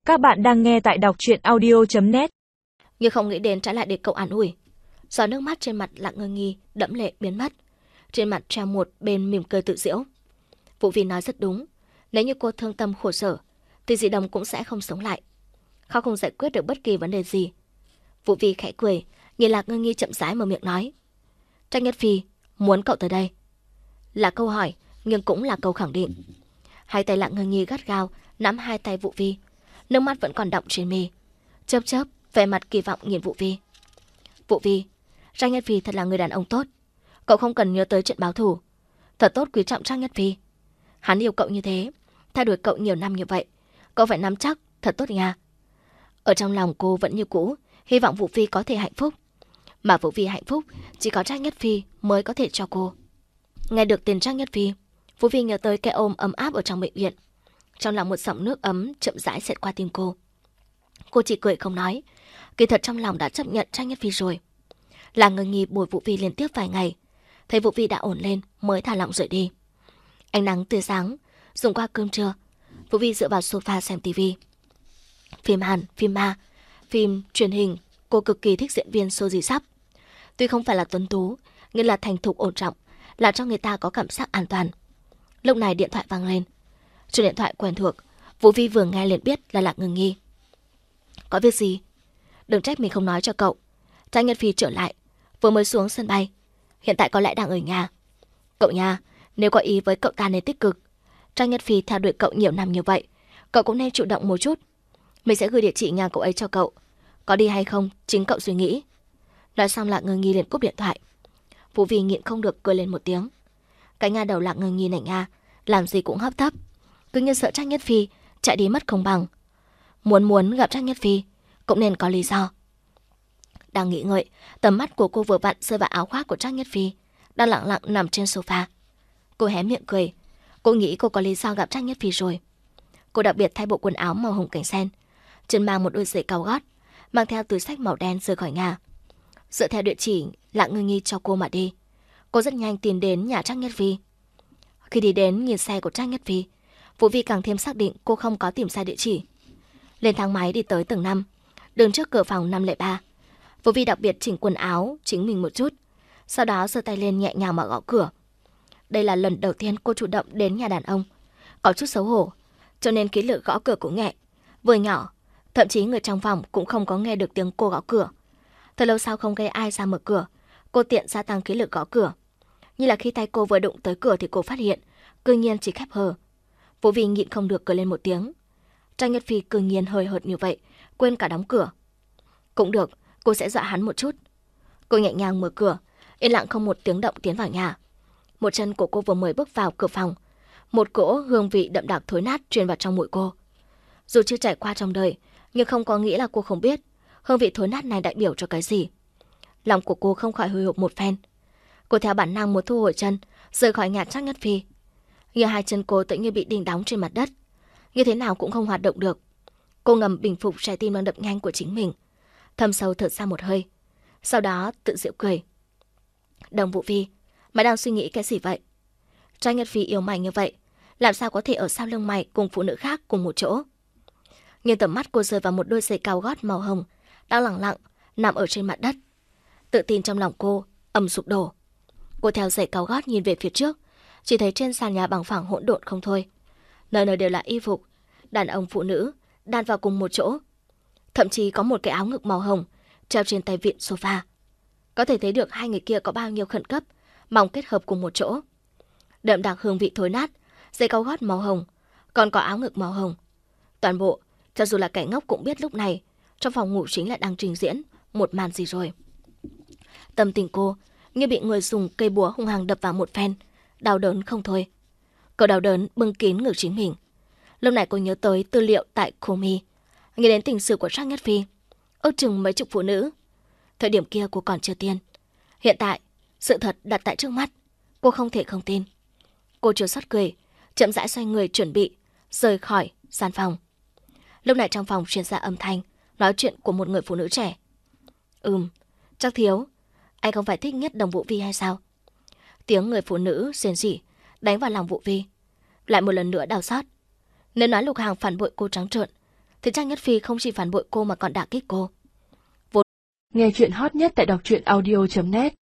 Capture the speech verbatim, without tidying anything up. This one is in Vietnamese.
Các bạn đang nghe tại đọc truyện audio chấm net. Nhưng không nghĩ đến trái lại để cậu an ủi. Giọt nước mắt trên mặt Lặng Ngưng Nhi đẫm lệ biến mất. Trên mặt treo một bên mỉm cười tự giễu. Vũ Vi nói rất đúng. Nếu như cô thương tâm khổ sở thì dì Đồng cũng sẽ không sống lại.เขาkhông giải quyết được bất kỳ vấn đề gì. Vũ Vi khẽ cười, nhìn Lạc Ngưng Nhi chậm rãi mở miệng nói: Trác Nhất Phi muốn cậu tới đây. Là câu hỏi, nhưng cũng là câu khẳng định. Hai tay Lạc Ngưng Nhi gắt gao nắm hai tay Vũ Vi, nước mắt vẫn còn đọng trên mi. Chớp chớp, vẻ mặt kỳ vọng nhìn Vũ Vi. Vũ Vi, Trác Nhất Phi thật là người đàn ông tốt. Cậu không cần nhớ tới chuyện báo thù. Thật tốt quý trọng Trác Nhất Phi. Hắn yêu cậu như thế, theo đuổi cậu nhiều năm như vậy, cậu phải nắm chắc thật tốt nha. Ở trong lòng cô vẫn như cũ, hy vọng Vũ Vi có thể hạnh phúc. Mà Vũ Vi hạnh phúc chỉ có Trác Nhất Phi mới có thể cho cô. Nghe được tên Trác Nhất Phi, Vũ Vi nhớ tới cái ôm ấm áp ở trong bệnh viện. Trong lòng một dòng nước ấm chậm rãi xẹt qua tim cô. Cô chỉ cười không nói. Kỳ thật trong lòng đã chấp nhận Trác Nhất Phi rồi. Là Ngưng Nhi bồi Vũ Vi liên tiếp vài ngày, thấy Vũ Vi đã ổn lên mới thả lỏng rời đi. Ánh nắng tươi sáng dùng qua cơm trưa, Vũ Vi dựa vào sofa xem tivi. Phim Hàn, phim ma, phim truyền hình, cô cực kỳ thích diễn viên Sô Dì Sắp. Tuy không phải là tuấn tú, nhưng là thành thục ổn trọng, làm cho người ta có cảm giác an toàn. Lúc này điện thoại vang lên. Chuông điện thoại quen thuộc, Vũ Vi vừa nghe liền biết là Lạc Ngưng Nhi. Có việc gì? Đừng trách mình không nói cho cậu. Trác Nhất Phi trở lại, vừa mới xuống sân bay, hiện tại có lẽ đang ở nhà. Cậu nha, nếu có ý với cậu ta nên tích cực. Trác Nhất Phi theo đuổi cậu nhiều năm như vậy, cậu cũng nên chủ động một chút. Mình sẽ gửi địa chỉ nhà cậu ấy cho cậu. Có đi hay không, chính cậu suy nghĩ. Nói xong Lạc Ngưng Nhi liền cúp điện thoại. Vũ Vi nhịn không được cười lên một tiếng. Cái nha đầu Lạc Ngưng Nhi này nha, làm gì cũng hấp tấp, cứ như sợ Trác Nhất Phi chạy đi mất không bằng. Muốn muốn gặp Trác Nhất Phi cũng nên có lý do. Đang nghĩ ngợi, tầm mắt của cô vừa vặn rơi vào áo khoác của Trác Nhất Phi đang lặng lặng nằm trên sofa. Cô hé miệng cười. Cô nghĩ cô có lý do gặp Trác Nhất Phi rồi. Cô đặc biệt thay bộ quần áo màu hồng cảnh sen, chân mang một đôi giày cao gót, mang theo túi xách màu đen rời khỏi nhà. Dựa theo địa chỉ Lạc Ngưng Nhi cho cô mà đi, cô rất nhanh tìm đến nhà Trác Nhất Phi. Khi đi đến nhìn xe của Trác Nhất Phi, Vũ Vi càng thêm xác định cô không có tìm sai địa chỉ. Lên thang máy đi tới tầng năm, đứng trước cửa phòng năm không ba. Vũ Vi đặc biệt chỉnh quần áo chính mình một chút, sau đó giơ tay lên nhẹ nhàng mở gõ cửa. Đây là lần đầu tiên cô chủ động đến nhà đàn ông, có chút xấu hổ, cho nên ký lự gõ cửa cũng nhẹ, vừa nhỏ, thậm chí người trong phòng cũng không có nghe được tiếng cô gõ cửa. Thật lâu sau không gây ai ra mở cửa, cô tiện gia tăng ký lực gõ cửa. Như là khi tay cô vừa đụng tới cửa thì cô phát hiện, cư nhiên chỉ khép hờ. Vũ Vi nhịn không được cười lên một tiếng. Trác Nhất Phi cư nhiên hơi hợt như vậy, quên cả đóng cửa. Cũng được, cô sẽ dọa hắn một chút. Cô nhẹ nhàng mở cửa, yên lặng không một tiếng động tiến vào nhà. Một chân của cô vừa mới bước vào cửa phòng, một cỗ hương vị đậm đặc thối nát truyền vào trong mũi cô. Dù chưa trải qua trong đời, nhưng không có nghĩa là cô không biết hương vị thối nát này đại biểu cho cái gì. Lòng của cô không khỏi hồi hộp một phen. Cô theo bản năng muốn thu hồi chân, rời khỏi nhà Trác Nhất Phi. Nhưng hai chân cô tự như bị đinh đóng trên mặt đất, như thế nào cũng không hoạt động được. Cô ngầm bình phục trái tim đang đập nhanh của chính mình, thầm sâu thở ra một hơi, sau đó tự giễu cười. Đồng Vũ Vi, mày đang suy nghĩ cái gì vậy? Trác Nhất Phi yêu mày như vậy, làm sao có thể ở sau lưng mày cùng phụ nữ khác cùng một chỗ? Nhưng tầm mắt cô rơi vào một đôi giày cao gót màu hồng đang lặng lặng nằm ở trên mặt đất. Tự tin trong lòng cô ầm sụp đổ. Cô theo giày cao gót nhìn về phía trước, chỉ thấy trên sàn nhà bằng phẳng hỗn độn không thôi. Nơi nơi đều là y phục, đàn ông phụ nữ đan vào cùng một chỗ. Thậm chí có một cái áo ngực màu hồng treo trên tay vịn sofa. Có thể thấy được hai người kia có bao nhiêu khẩn cấp mong kết hợp cùng một chỗ. Đậm đặc hương vị thối nát, giày cao gót màu hồng, còn có áo ngực màu hồng. Toàn bộ, cho dù là kẻ ngốc cũng biết lúc này trong phòng ngủ chính là đang trình diễn một màn gì rồi. Tâm tình cô như bị người dùng cây búa hung hăng đập vào một phen, đau đớn không thôi. Cậu đau đớn bưng kín ngực chính mình. Lúc này cô nhớ tới tư liệu tại Komi, nghĩ đến tình sự của Trác Nhất Phi, ước chừng mấy chục phụ nữ. Thời điểm kia cô còn chưa tin. Hiện tại, sự thật đặt tại trước mắt, cô không thể không tin. Cô chua xót cười, chậm rãi xoay người chuẩn bị rời khỏi gian phòng. Lúc này trong phòng truyền ra âm thanh nói chuyện của một người phụ nữ trẻ. Ừm, Trác thiếu, anh không phải thích nhất Đồng Vũ Vi hay sao? Tiếng người phụ nữ rền rỉ đánh vào lòng Vũ Vi, lại một lần nữa đau xót. Nếu nói Lục Hàng phản bội cô trắng trợn, thì Trang Nhất Phi không chỉ phản bội cô mà còn đả kích cô. Nghe chuyện hot nhất tại đọc truyện audio chấm net